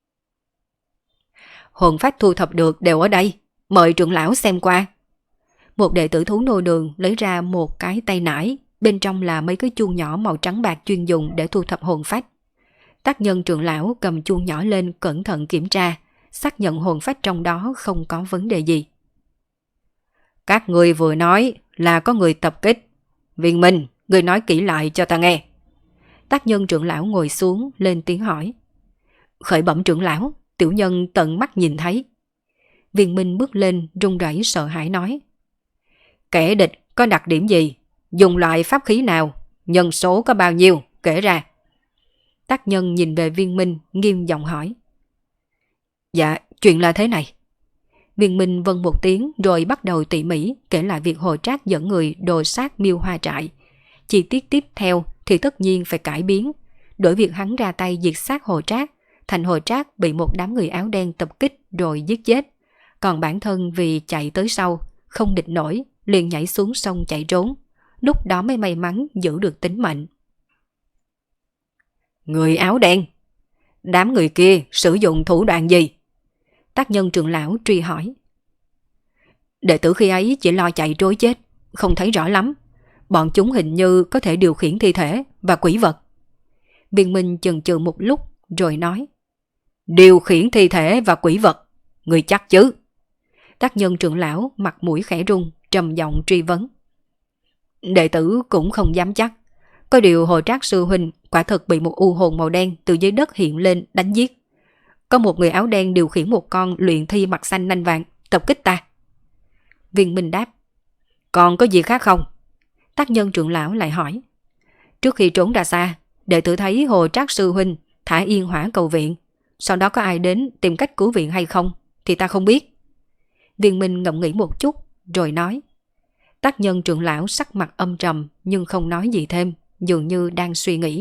Hồn phách thu thập được đều ở đây, mời trưởng lão xem qua. Một đệ tử thú nô đường lấy ra một cái tay nải, bên trong là mấy cái chuông nhỏ màu trắng bạc chuyên dùng để thu thập hồn phách. Tác nhân trưởng lão cầm chuông nhỏ lên cẩn thận kiểm tra, xác nhận hồn phách trong đó không có vấn đề gì. Các người vừa nói là có người tập kích. Viên Minh, người nói kỹ lại cho ta nghe. Tác nhân trưởng lão ngồi xuống lên tiếng hỏi. Khởi bẩm trưởng lão, tiểu nhân tận mắt nhìn thấy. Viên Minh bước lên run rẩy sợ hãi nói. Kẻ địch có đặc điểm gì? Dùng loại pháp khí nào? Nhân số có bao nhiêu? Kể ra. Tác nhân nhìn về Viên Minh nghiêm giọng hỏi. Dạ, chuyện là thế này. Viên Minh vâng một tiếng rồi bắt đầu tỉ mỉ kể lại việc Hồ Trác dẫn người đồ sát Miêu Hoa trại. Chi tiết tiếp theo thì tất nhiên phải cải biến, đổi việc hắn ra tay diệt sát Hồ Trác thành Hồ Trác bị một đám người áo đen tập kích rồi giết chết. Còn bản thân vì chạy tới sau, không địch nổi, liền nhảy xuống sông chạy trốn. Lúc đó mới may mắn giữ được tính mệnh. Người áo đen? Đám người kia sử dụng thủ đoạn gì? Tác nhân trưởng lão truy hỏi. Đệ tử khi ấy chỉ lo chạy trối chết, không thấy rõ lắm. Bọn chúng hình như có thể điều khiển thi thể và quỷ vật. Viên Minh chần chừ một lúc rồi nói. Điều khiển thi thể và quỷ vật? Người chắc chứ? Tác nhân trưởng lão mặt mũi khẽ run, trầm giọng truy vấn. Đệ tử cũng không dám chắc. Có điều Hồ Trác sư huynh quả thực bị một u hồn màu đen từ dưới đất hiện lên đánh giết. Có một người áo đen điều khiển một con luyện thi mặt xanh nanh vàng tập kích ta. Viên Minh đáp. Còn có gì khác không? Tác nhân trưởng lão lại hỏi. Trước khi trốn ra xa, đệ tử thấy Hồ Trác sư huynh thả yên hỏa cầu viện. Sau đó có ai đến tìm cách cứu viện hay không thì ta không biết. Viên Minh ngẫm nghĩ một chút rồi nói. Tác nhân trưởng lão sắc mặt âm trầm nhưng không nói gì thêm, dường như đang suy nghĩ.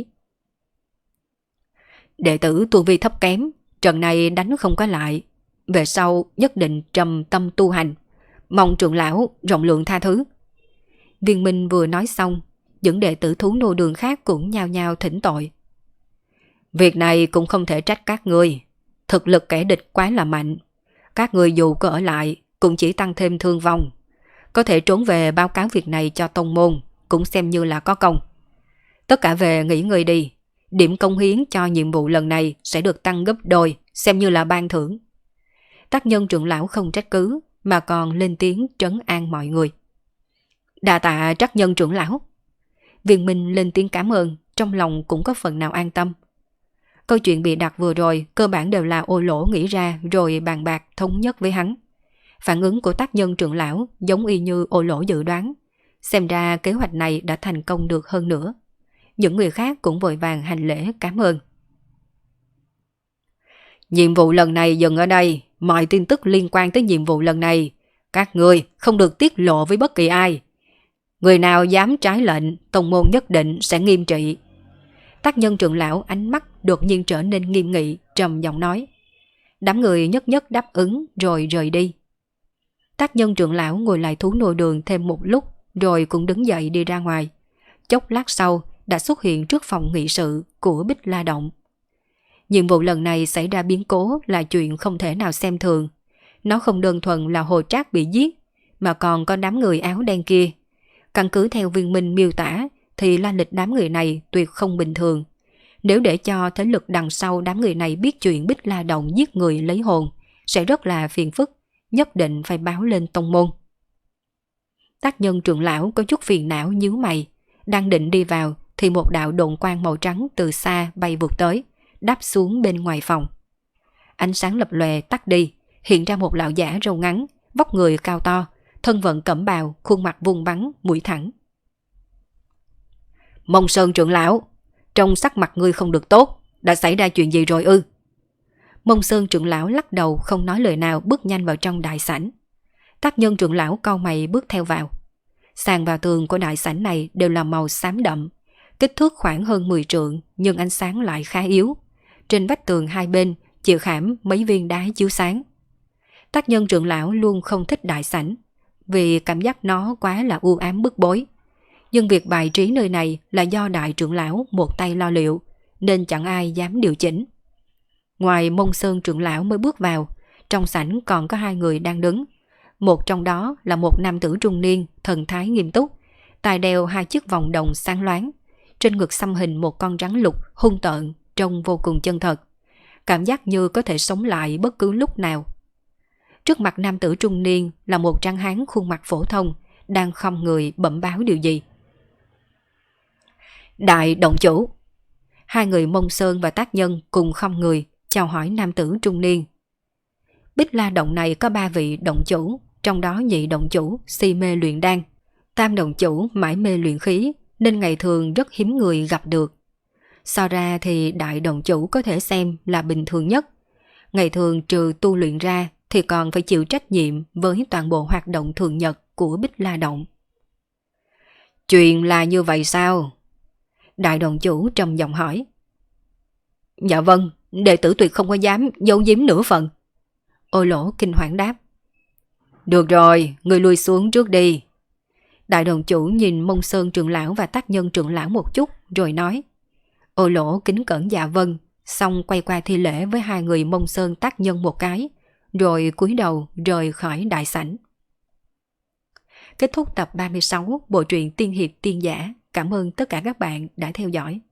Đệ tử tu vi thấp kém, trận này đánh không có lại. Về sau nhất định trầm tâm tu hành, mong trưởng lão rộng lượng tha thứ. Viên Minh vừa nói xong, những đệ tử thú nô đường khác cũng nhao nhao thỉnh tội. Việc này cũng không thể trách các ngươi. Thực lực kẻ địch quá là mạnh. Các ngươi dù có ở lại cũng chỉ tăng thêm thương vong. Có thể trốn về báo cáo việc này cho tông môn cũng xem như là có công. Tất cả về nghỉ ngơi đi. Điểm công hiến cho nhiệm vụ lần này sẽ được tăng gấp đôi, xem như là ban thưởng. Tác nhân trưởng lão không trách cứ mà còn lên tiếng trấn an mọi người. Đa tạ Trắc nhân trưởng lão. Viên Minh lên tiếng cảm ơn, trong lòng cũng có phần nào an tâm. Câu chuyện bị đặt vừa rồi cơ bản đều là Ô Lỗ nghĩ ra rồi bàn bạc thống nhất với hắn. Phản ứng của tác nhân trưởng lão giống y như Ô Lỗ dự đoán. Xem ra kế hoạch này đã thành công được hơn nữa. Những người khác cũng vội vàng hành lễ cảm ơn. Nhiệm vụ lần này dừng ở đây. Mọi tin tức liên quan tới nhiệm vụ lần này các ngươi không được tiết lộ với bất kỳ ai. Người nào dám trái lệnh, tông môn nhất định sẽ nghiêm trị. Tác nhân trưởng lão ánh mắt đột nhiên trở nên nghiêm nghị, trầm giọng nói. Đám người nhất nhất đáp ứng rồi rời đi. Tác nhân trưởng lão ngồi lại thú nô đường thêm một lúc rồi cũng đứng dậy đi ra ngoài. Chốc lát sau đã xuất hiện trước phòng nghị sự của Bích La Động. Nhiệm vụ lần này xảy ra biến cố là chuyện không thể nào xem thường. Nó không đơn thuần là Hồ Trác bị giết, mà còn có đám người áo đen kia. Căn cứ theo Viên Minh miêu tả thì lai lịch đám người này tuyệt không bình thường. Nếu để cho thế lực đằng sau đám người này biết chuyện Bích La Động giết người lấy hồn, sẽ rất là phiền phức, nhất định phải báo lên tông môn. Tác Nhân trưởng lão có chút phiền não nhíu mày, đang định đi vào thì một đạo độn quang màu trắng từ xa bay vụt tới, đáp xuống bên ngoài phòng. Ánh sáng lập lòe tắt đi, hiện ra một lão giả râu ngắn, vóc người cao to, thân vận cẩm bào, khuôn mặt vuông vắn, mũi thẳng. Mông Sơn trưởng lão, trong sắc mặt ngươi không được tốt, đã xảy ra chuyện gì rồi ư? Mông Sơn trưởng lão lắc đầu không nói lời nào, bước nhanh vào trong đại sảnh. Tác Nhân trưởng lão cau mày bước theo vào. Sàn và tường của đại sảnh này đều là màu xám đậm, kích thước khoảng hơn 10 trượng nhưng ánh sáng lại khá yếu. Trên vách tường hai bên chịu khảm mấy viên đá chiếu sáng. Tác Nhân trưởng lão luôn không thích đại sảnh vì cảm giác nó quá là u ám bức bối. Nhưng việc bài trí nơi này là do đại trưởng lão một tay lo liệu, nên chẳng ai dám điều chỉnh. Ngoài Mông Sơn trưởng lão mới bước vào, trong sảnh còn có hai người đang đứng. Một trong đó là một nam tử trung niên, thần thái nghiêm túc, tai đeo hai chiếc vòng đồng sáng loáng, trên ngực xăm hình một con rắn lục hung tợn, trông vô cùng chân thật. Cảm giác như có thể sống lại bất cứ lúc nào. Trước mặt nam tử trung niên là một tráng hán khuôn mặt phổ thông, đang khom người bẩm báo điều gì. Đại động chủ. Hai người Mông Sơn và Tác Nhân cùng khom người chào hỏi nam tử trung niên. Bích La động này có 3 vị động chủ, trong đó nhị động chủ si mê luyện đan, tam động chủ mải mê luyện khí, nên ngày thường rất hiếm người gặp được. So ra thì đại động chủ có thể xem là bình thường nhất. Ngày thường trừ tu luyện ra thì còn phải chịu trách nhiệm với toàn bộ hoạt động thường nhật của Bích La động. Chuyện là như vậy sao? Đại động chủ trầm giọng hỏi. Dạ vâng, đệ tử tuyệt không có dám giấu giếm nửa phần. Ôi Lỗ kinh hoảng đáp. Được rồi, ngươi lui xuống trước đi. Đại đồng chủ nhìn Mông Sơn trưởng lão và Tác Nhân trưởng lão một chút rồi nói. Ôi Lỗ kính cẩn dạ vâng, xong quay qua thi lễ với hai người Mông Sơn Tác Nhân một cái, rồi cúi đầu rời khỏi đại sảnh. Kết thúc tập 36 bộ truyện Tiên Hiệp Tiên Giả. Cảm ơn tất cả các bạn đã theo dõi.